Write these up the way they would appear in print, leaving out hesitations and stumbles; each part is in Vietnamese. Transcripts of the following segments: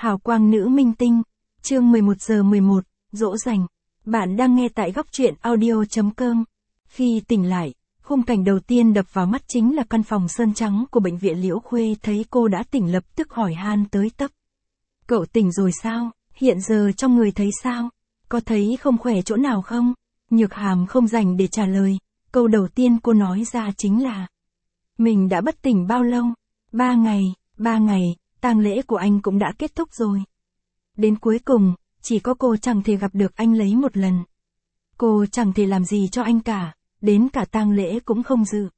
Hào quang nữ minh tinh, chương 11:11, dỗ dành. Bạn đang nghe tại góc truyện audio.com. Khi tỉnh lại, khung cảnh đầu tiên đập vào mắt chính là căn phòng sơn trắng của bệnh viện Liễu Khuê. Thấy cô đã tỉnh lập tức hỏi han tới tấp. Cậu tỉnh rồi sao? Hiện giờ trong người thấy sao? Có thấy không khỏe chỗ nào không? Nhược Hàm không dành để trả lời. Câu đầu tiên cô nói ra chính là: mình đã bất tỉnh bao lâu? 3 ngày, tang lễ của anh cũng đã kết thúc rồi. Đến cuối cùng, chỉ có cô chẳng thể gặp được anh lấy một lần. Cô chẳng thể làm gì cho anh cả, đến cả tang lễ cũng không dự.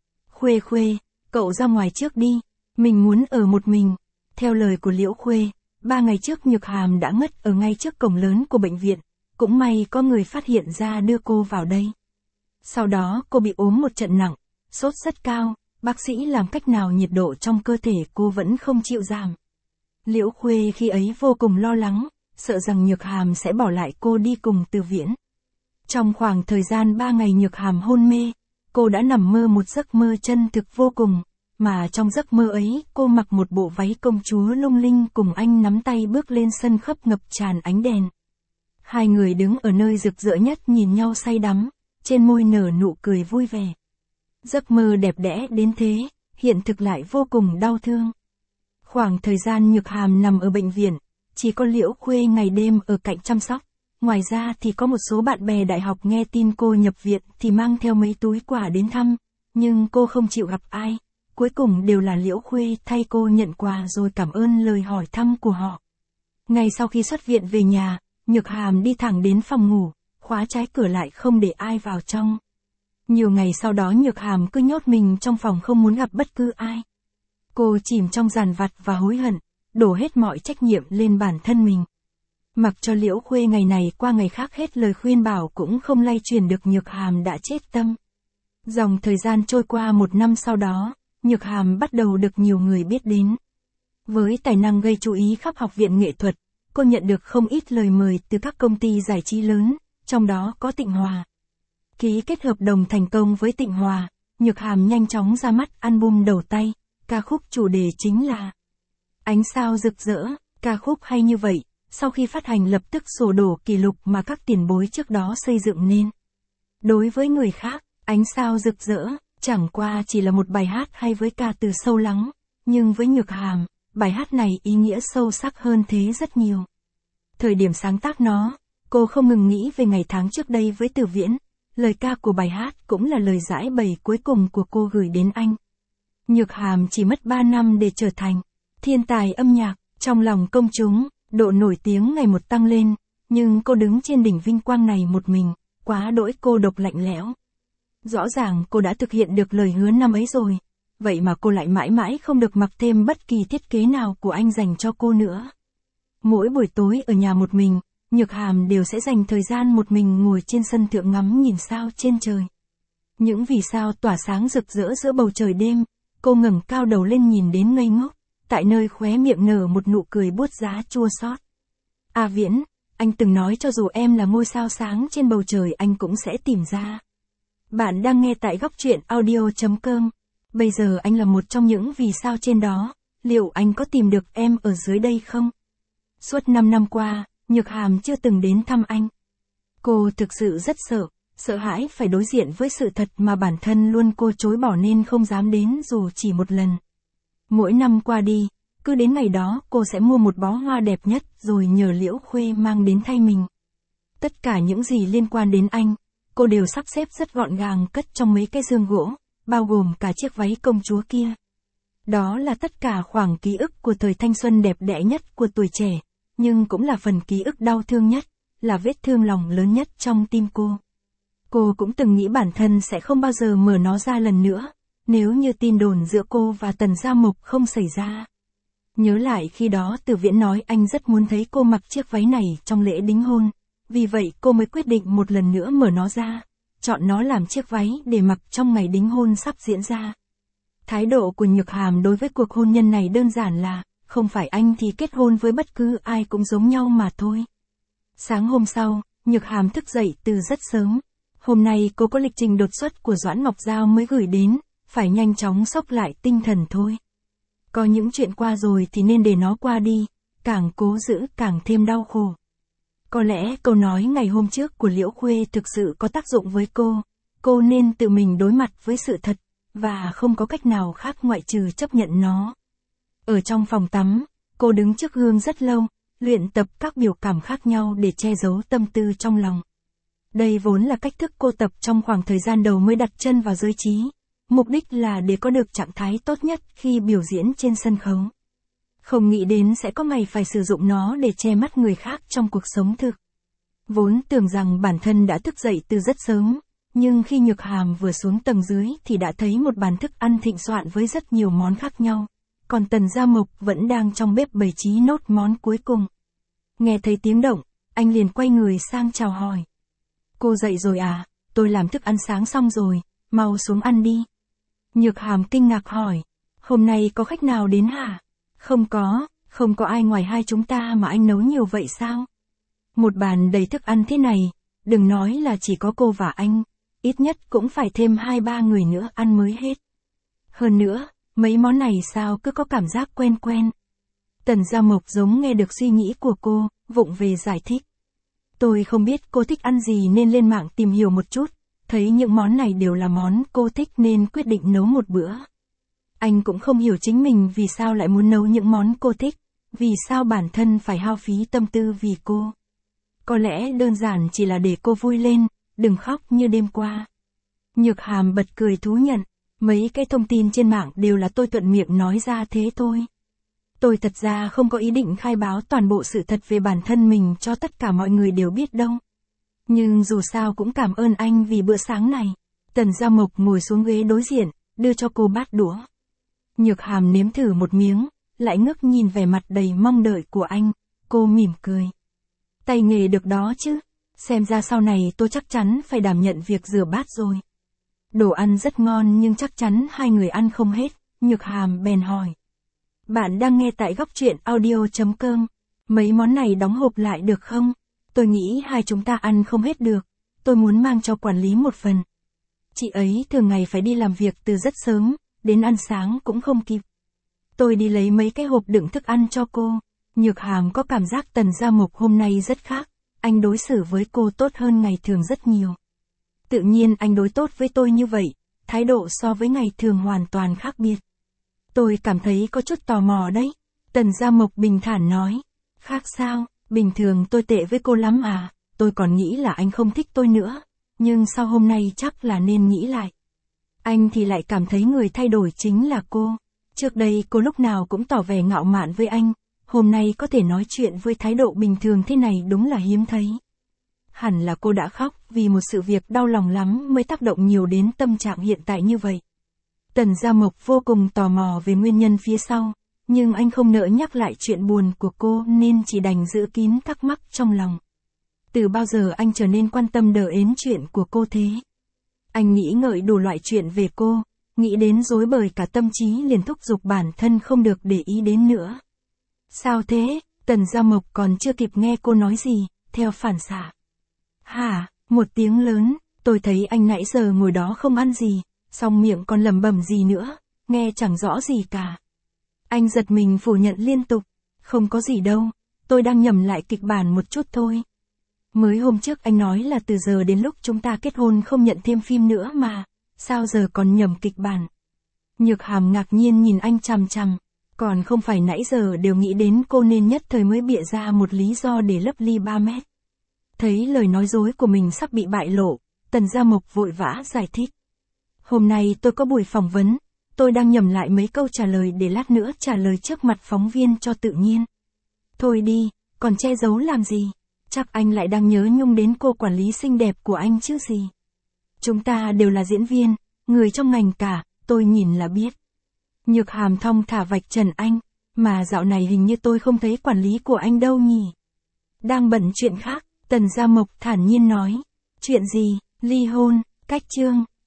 Khuê, cậu ra ngoài trước đi, mình muốn ở một mình. Theo lời của Liễu Khuê, 3 ngày trước Nhược Hàm đã ngất ở ngay trước cổng lớn của bệnh viện, cũng may có người phát hiện ra đưa cô vào đây. Sau đó cô bị ốm một trận nặng, sốt rất cao, bác sĩ làm cách nào nhiệt độ trong cơ thể cô vẫn không chịu giảm. Liễu Khuê khi ấy vô cùng lo lắng, sợ rằng Nhược Hàm sẽ bỏ lại cô đi cùng Từ Viễn. Trong khoảng thời gian 3 ngày Nhược Hàm hôn mê, cô đã nằm mơ một giấc mơ chân thực vô cùng, mà trong giấc mơ ấy cô mặc một bộ váy công chúa lung linh cùng anh nắm tay bước lên sân khắp ngập tràn ánh đèn. Hai người đứng ở nơi rực rỡ nhất nhìn nhau say đắm, trên môi nở nụ cười vui vẻ. Giấc mơ đẹp đẽ đến thế, hiện thực lại vô cùng đau thương. Khoảng thời gian Nhược Hàm nằm ở bệnh viện, chỉ có Liễu Khuê ngày đêm ở cạnh chăm sóc. Ngoài ra thì có một số bạn bè đại học nghe tin cô nhập viện thì mang theo mấy túi quà đến thăm, nhưng cô không chịu gặp ai. Cuối cùng đều là Liễu Khuê thay cô nhận quà rồi cảm ơn lời hỏi thăm của họ. Ngay sau khi xuất viện về nhà, Nhược Hàm đi thẳng đến phòng ngủ, khóa trái cửa lại không để ai vào trong. Nhiều ngày sau đó Nhược Hàm cứ nhốt mình trong phòng không muốn gặp bất cứ ai. Cô chìm trong dằn vặt và hối hận, đổ hết mọi trách nhiệm lên bản thân mình. Mặc cho Liễu Khuê ngày này qua ngày khác hết lời khuyên bảo cũng không lay chuyển được Nhược Hàm đã chết tâm. Dòng thời gian trôi qua 1 năm sau đó, Nhược Hàm bắt đầu được nhiều người biết đến. Với tài năng gây chú ý khắp học viện nghệ thuật, cô nhận được không ít lời mời từ các công ty giải trí lớn, trong đó có Tịnh Hòa. Ký kết hợp đồng thành công với Tịnh Hòa, Nhược Hàm nhanh chóng ra mắt album đầu tay, ca khúc chủ đề chính là Ánh sao rực rỡ. Ca khúc hay như vậy, sau khi phát hành lập tức sổ đổ kỷ lục mà các tiền bối trước đó xây dựng nên. Đối với người khác, Ánh sao rực rỡ chẳng qua chỉ là một bài hát hay với ca từ sâu lắng, nhưng với Nhược Hàm, bài hát này ý nghĩa sâu sắc hơn thế rất nhiều. Thời điểm sáng tác nó, cô không ngừng nghĩ về ngày tháng trước đây với Từ Viễn. Lời ca của bài hát cũng là lời giải bày cuối cùng của cô gửi đến anh. Nhược Hàm chỉ mất 3 năm để trở thành thiên tài âm nhạc, trong lòng công chúng, độ nổi tiếng ngày một tăng lên, nhưng cô đứng trên đỉnh vinh quang này một mình, quá đỗi cô độc lạnh lẽo. Rõ ràng cô đã thực hiện được lời hứa năm ấy rồi, vậy mà cô lại mãi mãi không được mặc thêm bất kỳ thiết kế nào của anh dành cho cô nữa. Mỗi buổi tối ở nhà một mình, Nhược Hàm đều sẽ dành thời gian một mình ngồi trên sân thượng ngắm nhìn sao trên trời. Những vì sao tỏa sáng rực rỡ giữa bầu trời đêm, cô ngẩng cao đầu lên nhìn đến ngây ngốc, tại nơi khóe miệng nở một nụ cười buốt giá chua xót. À Viễn, anh từng nói cho dù em là ngôi sao sáng trên bầu trời anh cũng sẽ tìm ra. Bạn đang nghe tại góc truyện audio.com. Bây giờ anh là một trong những vì sao trên đó, liệu anh có tìm được em ở dưới đây không? Suốt 5 năm qua, Nhược Hàm chưa từng đến thăm anh. Cô thực sự rất sợ hãi phải đối diện với sự thật mà bản thân luôn cô chối bỏ nên không dám đến dù chỉ một lần. Mỗi năm qua đi, cứ đến ngày đó cô sẽ mua một bó hoa đẹp nhất rồi nhờ Liễu Khuê mang đến thay mình. Tất cả những gì liên quan đến anh, cô đều sắp xếp rất gọn gàng cất trong mấy cái giường gỗ, bao gồm cả chiếc váy công chúa kia. Đó là tất cả khoảng ký ức của thời thanh xuân đẹp đẽ nhất của tuổi trẻ, nhưng cũng là phần ký ức đau thương nhất, là vết thương lòng lớn nhất trong tim cô. Cô cũng từng nghĩ bản thân sẽ không bao giờ mở nó ra lần nữa, nếu như tin đồn giữa cô và Tần Gia Mộc không xảy ra. Nhớ lại khi đó Từ Viễn nói anh rất muốn thấy cô mặc chiếc váy này trong lễ đính hôn, vì vậy cô mới quyết định một lần nữa mở nó ra, chọn nó làm chiếc váy để mặc trong ngày đính hôn sắp diễn ra. Thái độ của Nhược Hàm đối với cuộc hôn nhân này đơn giản là, không phải anh thì kết hôn với bất cứ ai cũng giống nhau mà thôi. Sáng hôm sau, Nhược Hàm thức dậy từ rất sớm. Hôm nay cô có lịch trình đột xuất của Doãn Ngọc Giao mới gửi đến, phải nhanh chóng xốc lại tinh thần thôi. Có những chuyện qua rồi thì nên để nó qua đi, càng cố giữ càng thêm đau khổ. Có lẽ câu nói ngày hôm trước của Liễu Khuê thực sự có tác dụng với cô nên tự mình đối mặt với sự thật, và không có cách nào khác ngoại trừ chấp nhận nó. Ở trong phòng tắm, cô đứng trước gương rất lâu, luyện tập các biểu cảm khác nhau để che giấu tâm tư trong lòng. Đây vốn là cách thức cô tập trong khoảng thời gian đầu mới đặt chân vào giới trí, mục đích là để có được trạng thái tốt nhất khi biểu diễn trên sân khấu. Không nghĩ đến sẽ có ngày phải sử dụng nó để che mắt người khác trong cuộc sống thực. Vốn tưởng rằng bản thân đã thức dậy từ rất sớm, nhưng khi Nhược Hàm vừa xuống tầng dưới thì đã thấy một bàn thức ăn thịnh soạn với rất nhiều món khác nhau, còn Tần Gia Mộc vẫn đang trong bếp bày trí nốt món cuối cùng. Nghe thấy tiếng động, anh liền quay người sang chào hỏi. Cô dậy rồi à, tôi làm thức ăn sáng xong rồi, mau xuống ăn đi. Nhược Hàm kinh ngạc hỏi, hôm nay có khách nào đến hả? Không có ai ngoài hai chúng ta mà anh nấu nhiều vậy sao? Một bàn đầy thức ăn thế này, đừng nói là chỉ có cô và anh, ít nhất cũng phải thêm 2-3 người nữa ăn mới hết. Hơn nữa, mấy món này sao cứ có cảm giác quen quen. Tần Gia Mộc giống nghe được suy nghĩ của cô, vụng về giải thích. Tôi không biết cô thích ăn gì nên lên mạng tìm hiểu một chút, thấy những món này đều là món cô thích nên quyết định nấu một bữa. Anh cũng không hiểu chính mình vì sao lại muốn nấu những món cô thích, vì sao bản thân phải hao phí tâm tư vì cô. Có lẽ đơn giản chỉ là để cô vui lên, đừng khóc như đêm qua. Nhược Hàm bật cười thú nhận, mấy cái thông tin trên mạng đều là tôi thuận miệng nói ra thế thôi. Tôi thật ra không có ý định khai báo toàn bộ sự thật về bản thân mình cho tất cả mọi người đều biết đâu. Nhưng dù sao cũng cảm ơn anh vì bữa sáng này. Tần Gia Mộc ngồi xuống ghế đối diện, đưa cho cô bát đũa. Nhược Hàm nếm thử một miếng, lại ngước nhìn vẻ mặt đầy mong đợi của anh, cô mỉm cười. Tay nghề được đó chứ, xem ra sau này tôi chắc chắn phải đảm nhận việc rửa bát rồi. Đồ ăn rất ngon nhưng chắc chắn hai người ăn không hết, Nhược Hàm bèn hỏi. Bạn đang nghe tại góc truyện audio.com, mấy món này đóng hộp lại được không? Tôi nghĩ hai chúng ta ăn không hết được, tôi muốn mang cho quản lý một phần. Chị ấy thường ngày phải đi làm việc từ rất sớm, đến ăn sáng cũng không kịp. Tôi đi lấy mấy cái hộp đựng thức ăn cho cô. Nhược Hàm có cảm giác Tần Gia Mộc hôm nay rất khác, anh đối xử với cô tốt hơn ngày thường rất nhiều. Tự nhiên anh đối tốt với tôi như vậy, thái độ so với ngày thường hoàn toàn khác biệt. Tôi cảm thấy có chút tò mò đấy. Tần Gia Mộc bình thản nói. Khác sao, bình thường tôi tệ với cô lắm à, tôi còn nghĩ là anh không thích tôi nữa, nhưng sau hôm nay chắc là nên nghĩ lại. Anh thì lại cảm thấy người thay đổi chính là cô. Trước đây cô lúc nào cũng tỏ vẻ ngạo mạn với anh, hôm nay có thể nói chuyện với thái độ bình thường thế này đúng là hiếm thấy. Hẳn là cô đã khóc vì một sự việc đau lòng lắm mới tác động nhiều đến tâm trạng hiện tại như vậy. Tần Gia Mộc vô cùng tò mò về nguyên nhân phía sau, nhưng anh không nỡ nhắc lại chuyện buồn của cô nên chỉ đành giữ kín thắc mắc trong lòng. Từ bao giờ anh trở nên quan tâm đờ ến chuyện của cô thế? Anh nghĩ ngợi đủ loại chuyện về cô, nghĩ đến rối bời cả tâm trí liền thúc giục bản thân không được để ý đến nữa. Sao thế? Tần Gia Mộc còn chưa kịp nghe cô nói gì, theo phản xạ. Hả? Một tiếng lớn, tôi thấy anh nãy giờ ngồi đó không ăn gì, xong miệng còn lẩm bẩm gì nữa, nghe chẳng rõ gì cả. Anh giật mình phủ nhận liên tục, không có gì đâu, tôi đang nhẩm lại kịch bản một chút thôi. Mới hôm trước anh nói là từ giờ đến lúc chúng ta kết hôn không nhận thêm phim nữa mà, sao giờ còn nhẩm kịch bản? Nhược Hàm ngạc nhiên nhìn anh chằm chằm, còn không phải nãy giờ đều nghĩ đến cô nên nhất thời mới bịa ra một lý do để lấp ly 3 mét. Thấy lời nói dối của mình sắp bị bại lộ, Tần Gia Mộc vội vã giải thích. Hôm nay tôi có buổi phỏng vấn, tôi đang nhẩm lại mấy câu trả lời để lát nữa trả lời trước mặt phóng viên cho tự nhiên. Thôi đi, còn che giấu làm gì? Chắc anh lại đang nhớ nhung đến cô quản lý xinh đẹp của anh chứ gì. Chúng ta đều là diễn viên, người trong ngành cả, tôi nhìn là biết. Nhược Hàm thong thả vạch trần anh, mà dạo này hình như tôi không thấy quản lý của anh đâu nhỉ. Đang bận chuyện khác, Tần Gia Mộc thản nhiên nói. Chuyện gì? Ly hôn, cách chương.